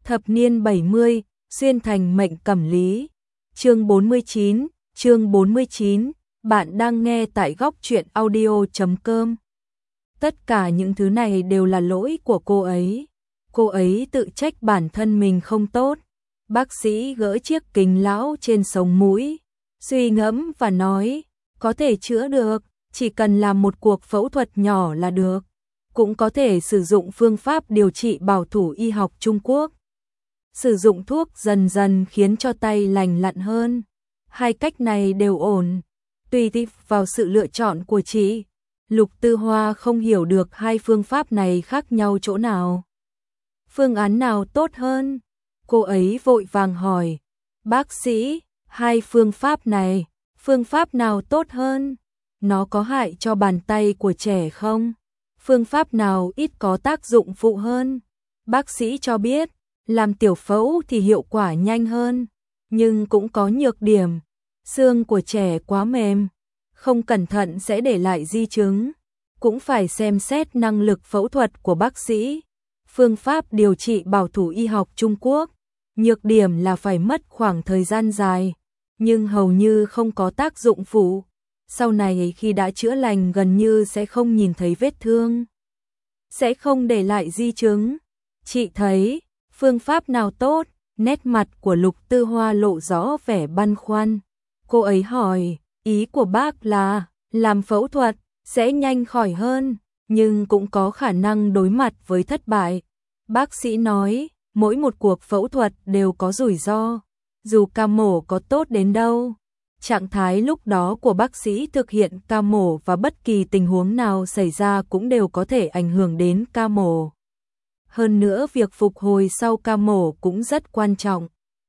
Thập niên 70, xuyên thành mệnh cẩm lý. Chương 49, bạn đang nghe tại góc truyện audio.com. Tất cả những thứ này đều là lỗi của cô ấy. Cô ấy tự trách bản thân mình không tốt. Bác sĩ gỡ chiếc kính lão trên sống mũi, suy ngẫm và nói, có thể chữa được, chỉ cần làm một cuộc phẫu thuật nhỏ là được. Cũng có thể sử dụng phương pháp điều trị bảo thủ y học Trung Quốc. Sử dụng thuốc dần dần khiến cho tay lành lặn hơn. Hai cách này đều ổn, tùy thuộc vào sự lựa chọn của chị. Lục Tư Hoa không hiểu được hai phương pháp này khác nhau chỗ nào. Phương án nào tốt hơn? Cô ấy vội vàng hỏi. Bác sĩ, hai phương pháp này, phương pháp nào tốt hơn? Nó có hại cho bàn tay của trẻ không? Phương pháp nào ít có tác dụng phụ hơn? Bác sĩ cho biết, làm tiểu phẫu thì hiệu quả nhanh hơn, nhưng cũng có nhược điểm. Xương của trẻ quá mềm, không cẩn thận sẽ để lại di chứng. Cũng phải xem xét năng lực phẫu thuật của bác sĩ. Phương pháp điều trị bảo thủ y học Trung Quốc, nhược điểm là phải mất khoảng thời gian dài, nhưng hầu như không có tác dụng phụ. Sau này khi đã chữa lành gần như sẽ không nhìn thấy vết thương, sẽ không để lại di chứng. Chị thấy phương pháp nào tốt? Nét mặt của Lục Tư Hoa lộ rõ vẻ băn khoăn. Cô ấy hỏi, ý của bác là làm phẫu thuật sẽ nhanh khỏi hơn, nhưng cũng có khả năng đối mặt với thất bại. Bác sĩ nói, mỗi một cuộc phẫu thuật đều có rủi ro, dù ca mổ có tốt đến đâu. Trạng thái lúc đó của bác sĩ thực hiện ca mổ và bất kỳ tình huống nào xảy ra cũng đều có thể ảnh hưởng đến ca mổ. Hơn nữa việc phục hồi sau ca mổ cũng rất quan trọng.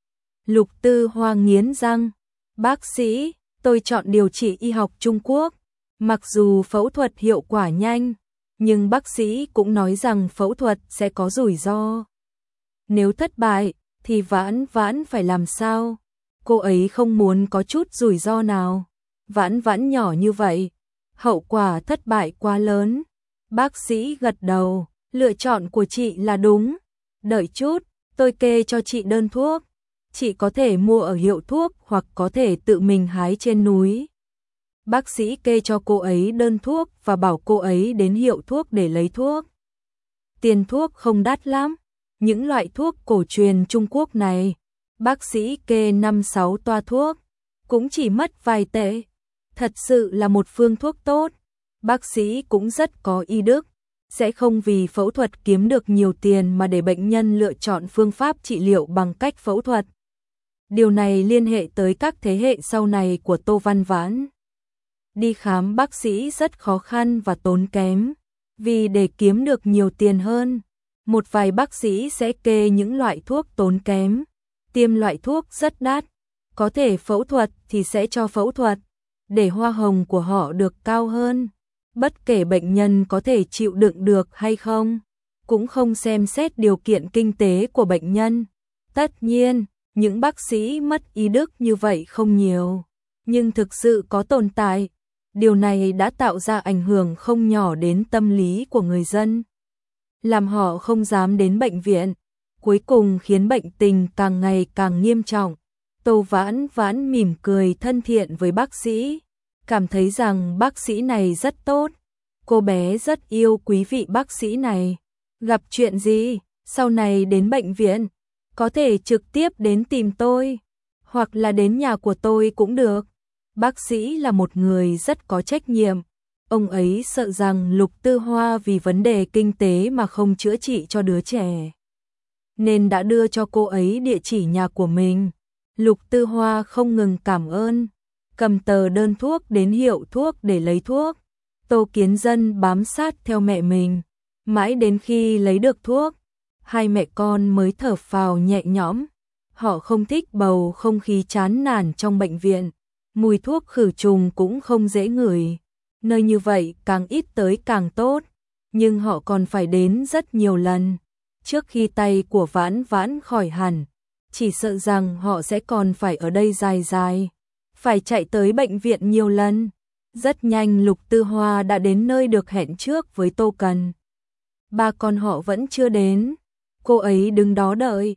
Lục Tư Hoa nghiến răng, bác sĩ, tôi chọn điều trị y học Trung Quốc. Mặc dù phẫu thuật hiệu quả nhanh, nhưng bác sĩ cũng nói rằng phẫu thuật sẽ có rủi ro. Nếu thất bại, thì Vãn Vãn phải làm sao? Cô ấy không muốn có chút rủi ro nào. Vãn Vãn nhỏ như vậy, hậu quả thất bại quá lớn. Bác sĩ gật đầu, lựa chọn của chị là đúng. Đợi chút, tôi kê cho chị đơn thuốc. Chị có thể mua ở hiệu thuốc hoặc có thể tự mình hái trên núi. Bác sĩ kê cho cô ấy đơn thuốc và bảo cô ấy đến hiệu thuốc để lấy thuốc. Tiền thuốc không đắt lắm. Những loại thuốc cổ truyền Trung Quốc này, bác sĩ kê 5-6 toa thuốc, cũng chỉ mất vài tệ. Thật sự là một phương thuốc tốt. Bác sĩ cũng rất có y đức, sẽ không vì phẫu thuật kiếm được nhiều tiền mà để bệnh nhân lựa chọn phương pháp trị liệu bằng cách phẫu thuật. Điều này liên hệ tới các thế hệ sau này của Tô Văn Vãn. Đi khám bác sĩ rất khó khăn và tốn kém, vì để kiếm được nhiều tiền hơn, một vài bác sĩ sẽ kê những loại thuốc tốn kém, tiêm loại thuốc rất đắt, có thể phẫu thuật thì sẽ cho phẫu thuật, để hoa hồng của họ được cao hơn. Bất kể bệnh nhân có thể chịu đựng được hay không, cũng không xem xét điều kiện kinh tế của bệnh nhân. Tất nhiên, những bác sĩ mất y đức như vậy không nhiều, nhưng thực sự có tồn tại. Điều này đã tạo ra ảnh hưởng không nhỏ đến tâm lý của người dân, làm họ không dám đến bệnh viện, cuối cùng khiến bệnh tình càng ngày càng nghiêm trọng. Tô Vãn Vãn mỉm cười thân thiện với bác sĩ, cảm thấy rằng bác sĩ này rất tốt. Cô bé rất yêu quý vị bác sĩ này. Gặp chuyện gì, sau này đến bệnh viện, có thể trực tiếp đến tìm tôi, hoặc là đến nhà của tôi cũng được. Bác sĩ là một người rất có trách nhiệm. Ông ấy sợ rằng Lục Tư Hoa vì vấn đề kinh tế mà không chữa trị cho đứa trẻ, nên đã đưa cho cô ấy địa chỉ nhà của mình. Lục Tư Hoa không ngừng cảm ơn, cầm tờ đơn thuốc đến hiệu thuốc để lấy thuốc. Tô Kiến Dân bám sát theo mẹ mình, mãi đến khi lấy được thuốc, hai mẹ con mới thở phào nhẹ nhõm. Họ không thích bầu không khí chán nản trong bệnh viện, mùi thuốc khử trùng cũng không dễ ngửi. Nơi như vậy càng ít tới càng tốt, nhưng họ còn phải đến rất nhiều lần. Trước khi tay của Vãn Vãn khỏi hẳn, chỉ sợ rằng họ sẽ còn phải ở đây dài dài, phải chạy tới bệnh viện nhiều lần. Rất nhanh Lục Tư Hoa đã đến nơi được hẹn trước với Tô Cần. Ba con họ vẫn chưa đến. Cô ấy đứng đó đợi,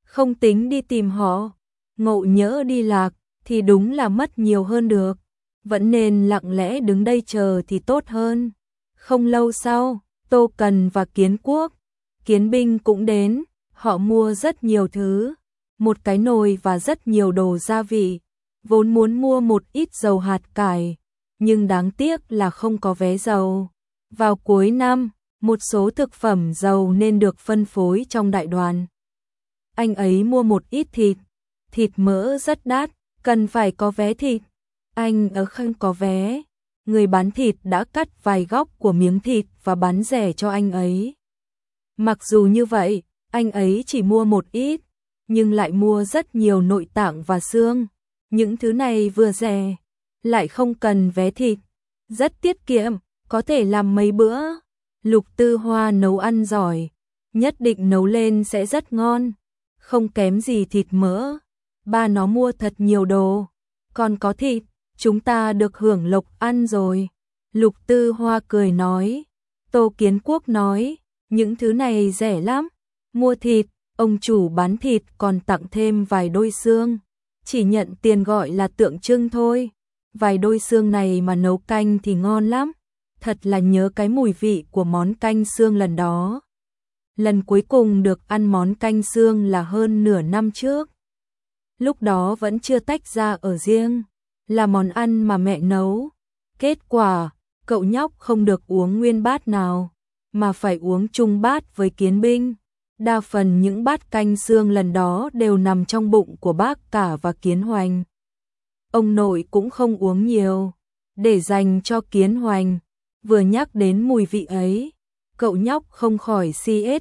không tính đi tìm họ, ngộ nhỡ đi lạc thì đúng là mất nhiều hơn được, vẫn nên lặng lẽ đứng đây chờ thì tốt hơn. Không lâu sau, Tô Cần và Kiến Quốc, Kiến Binh cũng đến, họ mua rất nhiều thứ, một cái nồi và rất nhiều đồ gia vị, vốn muốn mua một ít dầu hạt cải, nhưng đáng tiếc là không có vé dầu. Vào cuối năm, một số thực phẩm dầu nên được phân phối trong đại đoàn. Anh ấy mua một ít thịt mỡ rất đắt, cần phải có vé thịt. Anh ở không có vé, người bán thịt đã cắt vài góc của miếng thịt và bán rẻ cho anh ấy. Mặc dù như vậy, anh ấy chỉ mua một ít, nhưng lại mua rất nhiều nội tạng và xương. Những thứ này vừa rẻ, lại không cần vé thịt, rất tiết kiệm, có thể làm mấy bữa. Lục Tư Hoa nấu ăn giỏi, nhất định nấu lên sẽ rất ngon, không kém gì thịt mỡ. Ba nó mua thật nhiều đồ, còn có thịt, chúng ta được hưởng lộc ăn rồi. Lục Tư Hoa cười nói. Tô Kiến Quốc nói, những thứ này rẻ lắm, mua thịt, ông chủ bán thịt còn tặng thêm vài đôi xương, chỉ nhận tiền gọi là tượng trưng thôi. Vài đôi xương này mà nấu canh thì ngon lắm, thật là nhớ cái mùi vị của món canh xương lần đó. Lần cuối cùng được ăn món canh xương là hơn nửa năm trước. Lúc đó vẫn chưa tách ra ở riêng, là món ăn mà mẹ nấu. Kết quả, cậu nhóc không được uống nguyên bát nào, mà phải uống chung bát với Kiến Binh. Đa phần những bát canh xương lần đó đều nằm trong bụng của bác cả và Kiến Hoành. Ông nội cũng không uống nhiều, để dành cho Kiến Hoành. Vừa nhắc đến mùi vị ấy, cậu nhóc không khỏi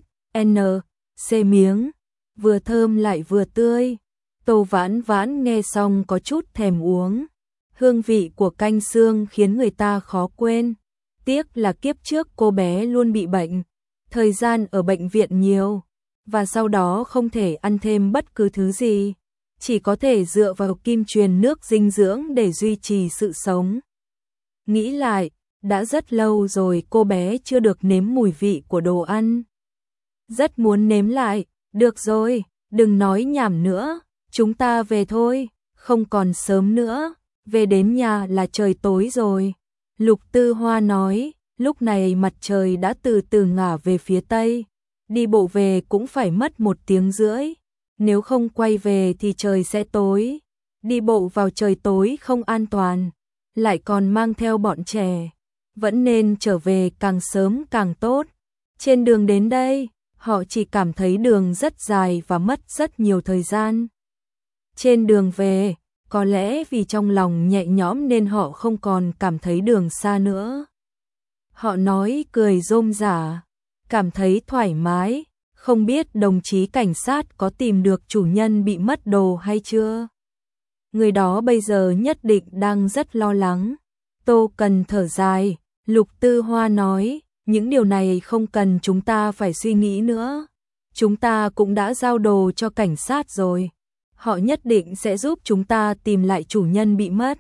CSNC miếng, vừa thơm lại vừa tươi. Tô Vãn Vãn nghe xong có chút thèm uống. Hương vị của canh xương khiến người ta khó quên. Tiếc là kiếp trước cô bé luôn bị bệnh, thời gian ở bệnh viện nhiều, và sau đó không thể ăn thêm bất cứ thứ gì, chỉ có thể dựa vào kim truyền nước dinh dưỡng để duy trì sự sống. Nghĩ lại, đã rất lâu rồi cô bé chưa được nếm mùi vị của đồ ăn. Rất muốn nếm lại. Được rồi, đừng nói nhảm nữa, chúng ta về thôi, không còn sớm nữa, về đến nhà là trời tối rồi. Lục Tư Hoa nói, lúc này mặt trời đã từ từ ngả về phía tây, đi bộ về cũng phải mất 1 tiếng rưỡi, nếu không quay về thì trời sẽ tối, đi bộ vào trời tối không an toàn, lại còn mang theo bọn trẻ, vẫn nên trở về càng sớm càng tốt. Trên đường đến đây, họ chỉ cảm thấy đường rất dài và mất rất nhiều thời gian. Trên đường về, có lẽ vì trong lòng nhẹ nhõm nên họ không còn cảm thấy đường xa nữa. Họ nói cười rôm rả, cảm thấy thoải mái, không biết đồng chí cảnh sát có tìm được chủ nhân bị mất đồ hay chưa. Người đó bây giờ nhất định đang rất lo lắng. Tô Cần thở dài, Lục Tư Hoa nói, những điều này không cần chúng ta phải suy nghĩ nữa. Chúng ta cũng đã giao đồ cho cảnh sát rồi. Họ nhất định sẽ giúp chúng ta tìm lại chủ nhân bị mất.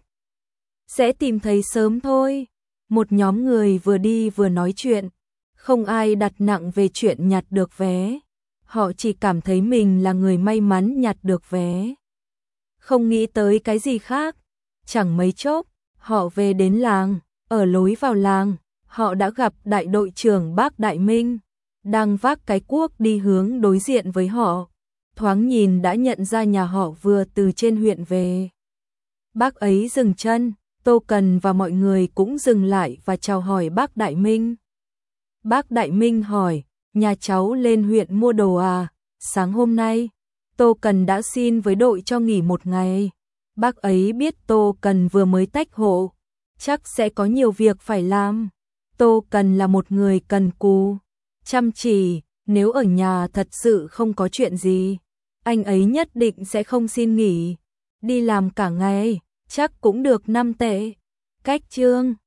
Sẽ tìm thấy sớm thôi. Một nhóm người vừa đi vừa nói chuyện. Không ai đặt nặng về chuyện nhặt được vé. Họ chỉ cảm thấy mình là người may mắn nhặt được vé. Không nghĩ tới cái gì khác. Chẳng mấy chốc, họ về đến làng. Ở lối vào làng, họ đã gặp đại đội trưởng Bác Đại Minh, đang vác cái cuốc đi hướng đối diện với họ. Thoáng nhìn đã nhận ra nhà họ vừa từ trên huyện về. Bác ấy dừng chân, Tô Cần và mọi người cũng dừng lại và chào hỏi Bác Đại Minh. Bác Đại Minh hỏi, nhà cháu lên huyện mua đồ à? Sáng hôm nay, Tô Cần đã xin với đội cho nghỉ 1 ngày. Bác ấy biết Tô Cần vừa mới tách hộ, chắc sẽ có nhiều việc phải làm. Tô Cần là một người cần cù, chăm chỉ, nếu ở nhà thật sự không có chuyện gì, anh ấy nhất định sẽ không xin nghỉ. Đi làm cả ngày, chắc cũng được 5 tệ. Cách chương